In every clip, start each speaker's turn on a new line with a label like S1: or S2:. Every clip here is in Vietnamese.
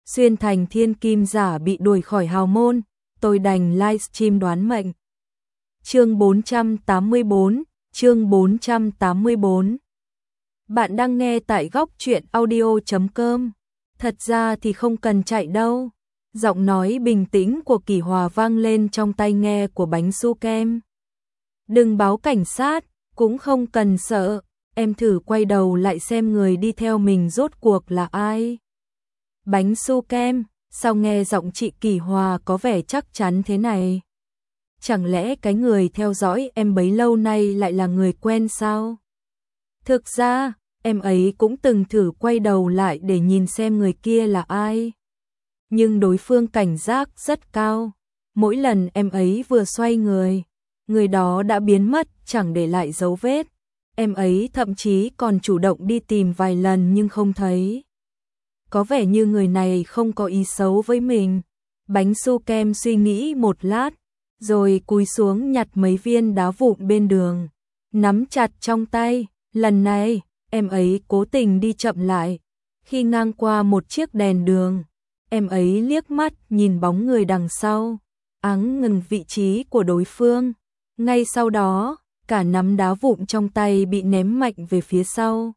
S1: xuyên thành thiên kim giả bị đuổi khỏi hào môn, tôi đành livestream đoán mệnh. Chương 484, chương 484. Bạn đang nghe tại góc truyện audio.com. Thật ra thì không cần chạy đâu. Giọng nói bình tĩnh của Kỷ Hòa vang lên trong tai nghe của bánh su kem. Đừng báo cảnh sát, cũng không cần sợ, em thử quay đầu lại xem người đi theo mình rốt cuộc là ai. Bánh su kem, sao nghe giọng chị Kỷ Hòa có vẻ chắc chắn thế này? Chẳng lẽ cái người theo dõi em bấy lâu nay lại là người quen sao? Thực ra, em ấy cũng từng thử quay đầu lại để nhìn xem người kia là ai. Nhưng đối phương cảnh giác rất cao. Mỗi lần em ấy vừa xoay người đó đã biến mất chẳng để lại dấu vết. Em ấy thậm chí còn chủ động đi tìm vài lần nhưng không thấy. Có vẻ như người này không có ý xấu với mình. Bánh su kem suy nghĩ một lát, rồi cúi xuống nhặt mấy viên đá vụn bên đường, nắm chặt trong tay. Lần này, em ấy cố tình đi chậm lại. Khi ngang qua một chiếc đèn đường, em ấy liếc mắt nhìn bóng người đằng sau, áng ngừng vị trí của đối phương. Ngay sau đó, cả nắm đá vụn trong tay bị ném mạnh về phía sau.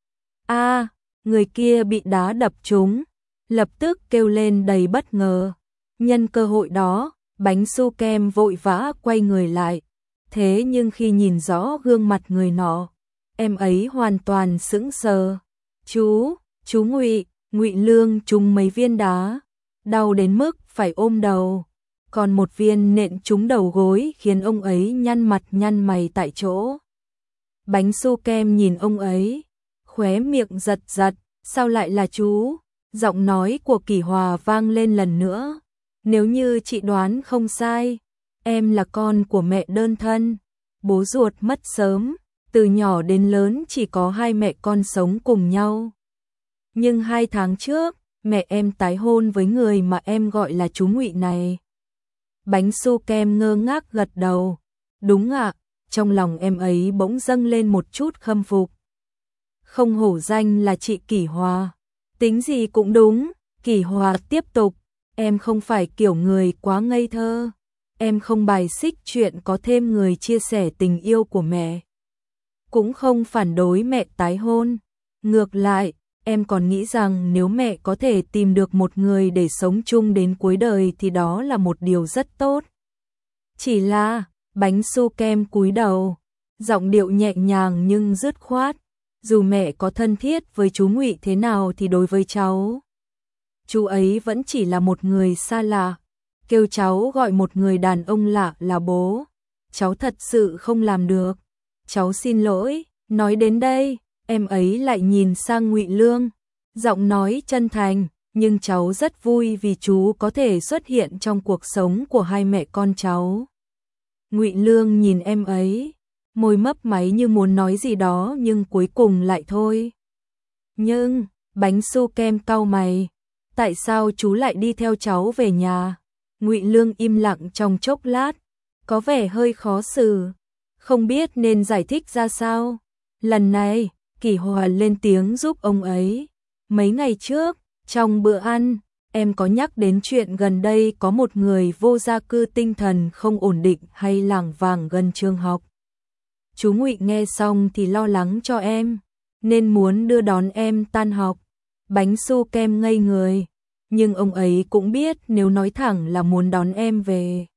S1: Người kia bị đá đập trúng, lập tức kêu lên đầy bất ngờ. Nhân cơ hội đó, bánh su kem vội vã quay người lại. Thế nhưng khi nhìn rõ gương mặt người nọ, em ấy hoàn toàn sững sờ. Chú Ngụy Lương trúng mấy viên đá, đau đến mức phải ôm đầu. Còn một viên nện trúng đầu gối khiến ông ấy nhăn mặt nhăn mày tại chỗ. Bánh su kem nhìn ông ấy, khóe miệng giật giật, sao lại là chú? Giọng nói của Kỷ Hòa vang lên lần nữa. Nếu như chị đoán không sai, em là con của mẹ đơn thân, bố ruột mất sớm, từ nhỏ đến lớn chỉ có hai mẹ con sống cùng nhau. Nhưng 2 tháng trước, mẹ em tái hôn với người mà em gọi là chú Ngụy này. Bánh su kem ngơ ngác gật đầu. Đúng ạ, trong lòng em ấy bỗng dâng lên một chút khâm phục. Không hổ danh là chị Kỷ Hòa. Tính gì cũng đúng. Kỷ Hòa tiếp tục. Em không phải kiểu người quá ngây thơ. Em không bài xích chuyện có thêm người chia sẻ tình yêu của mẹ. Cũng không phản đối mẹ tái hôn. Ngược lại, em còn nghĩ rằng nếu mẹ có thể tìm được một người để sống chung đến cuối đời thì đó là một điều rất tốt. Chỉ là, bánh su kem cúi đầu, giọng điệu nhẹ nhàng nhưng dứt khoát. Dù mẹ có thân thiết với chú Ngụy thế nào thì đối với cháu, chú ấy vẫn chỉ là một người xa lạ. Kêu cháu gọi một người đàn ông lạ là bố, cháu thật sự không làm được. Cháu xin lỗi. Nói đến đây, em ấy lại nhìn sang Ngụy Lương, giọng nói chân thành, nhưng cháu rất vui vì chú có thể xuất hiện trong cuộc sống của hai mẹ con cháu. Ngụy Lương nhìn em ấy, môi mấp máy như muốn nói gì đó nhưng cuối cùng lại thôi. Nhưng, bánh su kem cau mày, tại sao chú lại đi theo cháu về nhà? Ngụy Lương im lặng trong chốc lát, có vẻ hơi khó xử, không biết nên giải thích ra sao. Lần này, Kỷ Hòa lên tiếng giúp ông ấy. Mấy ngày trước, trong bữa ăn, em có nhắc đến chuyện gần đây có một người vô gia cư tinh thần không ổn định hay lảng vảng gần trường học. Chú Ngụy nghe xong thì lo lắng cho em, nên muốn đưa đón em tan học. Bánh su kem ngây người, nhưng ông ấy cũng biết nếu nói thẳng là muốn đón em về,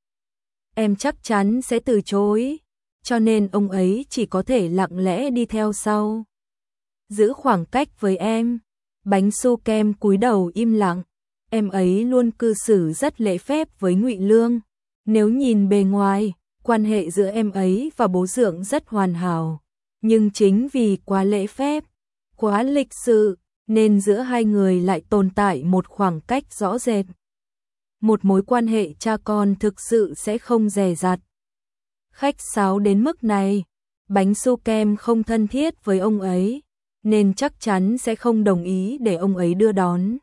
S1: em chắc chắn sẽ từ chối, cho nên ông ấy chỉ có thể lặng lẽ đi theo sau. Giữ khoảng cách với em. Bánh su kem cúi đầu im lặng, em ấy luôn cư xử rất lễ phép với Ngụy Lương. Nếu nhìn bề ngoài, quan hệ giữa em ấy và bố Dượng rất hoàn hảo, nhưng chính vì quá lễ phép, quá lịch sự, nên giữa hai người lại tồn tại một khoảng cách rõ rệt. Một mối quan hệ cha con thực sự sẽ không dè dặt, khách sáo đến mức này. Bánh su kem không thân thiết với ông ấy, nên chắc chắn sẽ không đồng ý để ông ấy đưa đón.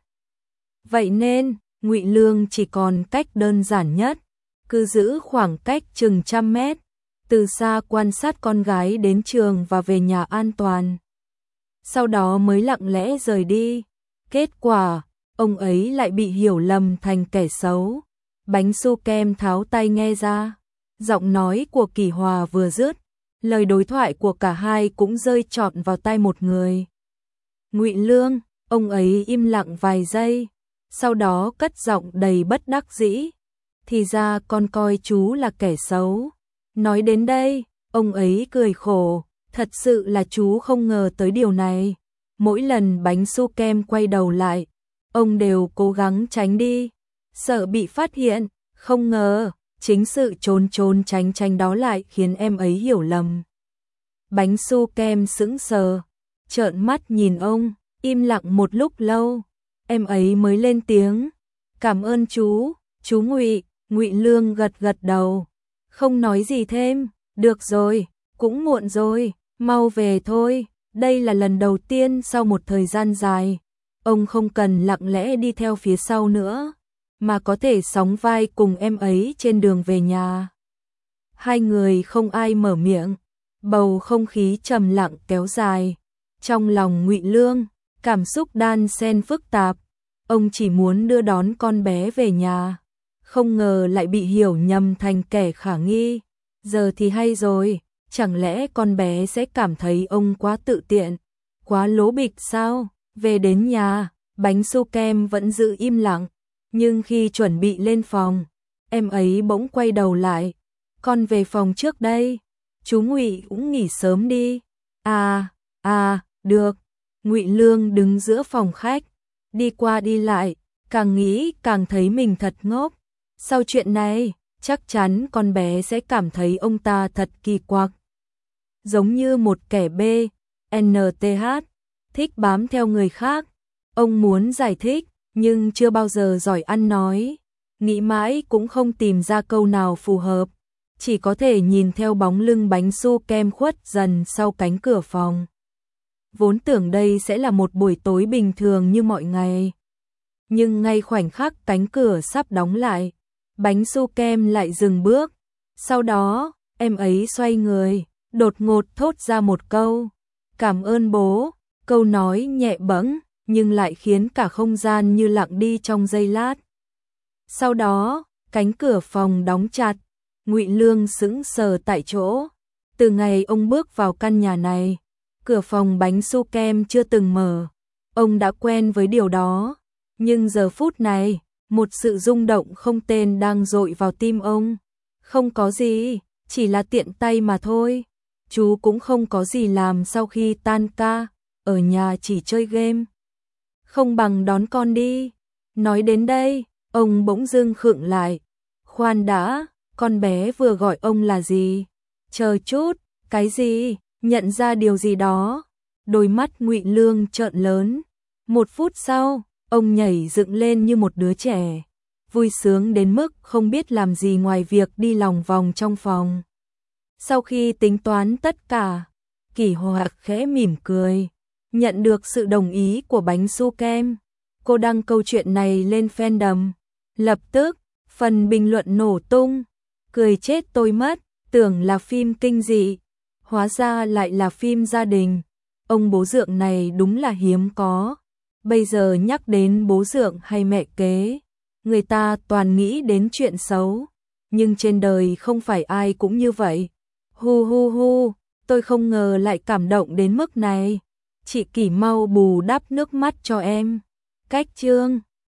S1: Vậy nên, Ngụy Lương chỉ còn cách đơn giản nhất, cứ giữ khoảng cách chừng 100 mét, từ xa quan sát con gái đến trường và về nhà an toàn. Sau đó mới lặng lẽ rời đi. Kết quả, ông ấy lại bị hiểu lầm thành kẻ xấu. Bánh su kem tháo tay nghe ra, giọng nói của Kỷ Hòa vừa dứt, lời đối thoại của cả hai cũng rơi trọn vào tai một người. Ngụy Lương, ông ấy im lặng vài giây, sau đó cất giọng đầy bất đắc dĩ. Thì ra con coi chú là kẻ xấu. Nói đến đây, ông ấy cười khổ, thật sự là chú không ngờ tới điều này. Mỗi lần bánh su kem quay đầu lại, ông đều cố gắng tránh đi, sợ bị phát hiện, không ngờ, chính sự trốn trốn tránh tránh đó lại khiến em ấy hiểu lầm. Bánh su kem sững sờ, trợn mắt nhìn ông, im lặng một lúc lâu, em ấy mới lên tiếng, cảm ơn chú Ngụy. Ngụy Lương gật gật đầu, không nói gì thêm, được rồi, cũng muộn rồi, mau về thôi, đây là lần đầu tiên sau một thời gian dài, ông không cần lặng lẽ đi theo phía sau nữa, mà có thể sóng vai cùng em ấy trên đường về nhà. Hai người không ai mở miệng, bầu không khí trầm lặng kéo dài, trong lòng Ngụy Lương, cảm xúc đan xen phức tạp, ông chỉ muốn đưa đón con bé về nhà. Không ngờ lại bị hiểu nhầm thành kẻ khả nghi. Giờ thì hay rồi, chẳng lẽ con bé sẽ cảm thấy ông quá tự tiện, quá lố bịch sao? Về đến nhà, bánh su kem vẫn giữ im lặng, nhưng khi chuẩn bị lên phòng, em ấy bỗng quay đầu lại. Con về phòng trước đây, chú Ngụy cũng nghỉ sớm đi. Được. Ngụy Lương đứng giữa phòng khách, đi qua đi lại, càng nghĩ càng thấy mình thật ngốc. Sau chuyện này, chắc chắn con bé sẽ cảm thấy ông ta thật kỳ quặc. Giống như một kẻ BNTH, thích bám theo người khác. Ông muốn giải thích, nhưng chưa bao giờ giỏi ăn nói. Nghĩ mãi cũng không tìm ra câu nào phù hợp. Chỉ có thể nhìn theo bóng lưng bánh su kem khuất dần sau cánh cửa phòng. Vốn tưởng đây sẽ là một buổi tối bình thường như mọi ngày. Nhưng ngay khoảnh khắc cánh cửa sắp đóng lại, bánh su kem lại dừng bước. Sau đó, em ấy xoay người, đột ngột thốt ra một câu. Cảm ơn bố. Câu nói nhẹ bẫng, nhưng lại khiến cả không gian như lặng đi trong giây lát. Sau đó, cánh cửa phòng đóng chặt. Ngụy Lương sững sờ tại chỗ. Từ ngày ông bước vào căn nhà này, cửa phòng bánh su kem chưa từng mở. Ông đã quen với điều đó. Nhưng giờ phút này, một sự rung động không tên đang dội vào tim ông. Không có gì, chỉ là tiện tay mà thôi. Chú cũng không có gì làm sau khi tan ca, ở nhà chỉ chơi game. Không bằng đón con đi. Nói đến đây, ông bỗng dưng khựng lại. Khoan đã, con bé vừa gọi ông là gì? Chờ chút, cái gì? Nhận ra điều gì đó. Đôi mắt Ngụy Lương trợn lớn. Một phút sau, ông nhảy dựng lên như một đứa trẻ, vui sướng đến mức không biết làm gì ngoài việc đi lòng vòng trong phòng. Sau khi tính toán tất cả, Kỷ Hòa khẽ mỉm cười, nhận được sự đồng ý của bánh su kem. Cô đăng câu chuyện này lên fandom. Lập tức, phần bình luận nổ tung. Cười chết tôi mất, tưởng là phim kinh dị, hóa ra lại là phim gia đình. Ông bố dượng này đúng là hiếm có. Bây giờ nhắc đến bố dượng hay mẹ kế, người ta toàn nghĩ đến chuyện xấu. Nhưng trên đời không phải ai cũng như vậy. Hu, tôi không ngờ lại cảm động đến mức này. Chị Kỷ mau bù đắp nước mắt cho em. Cách chương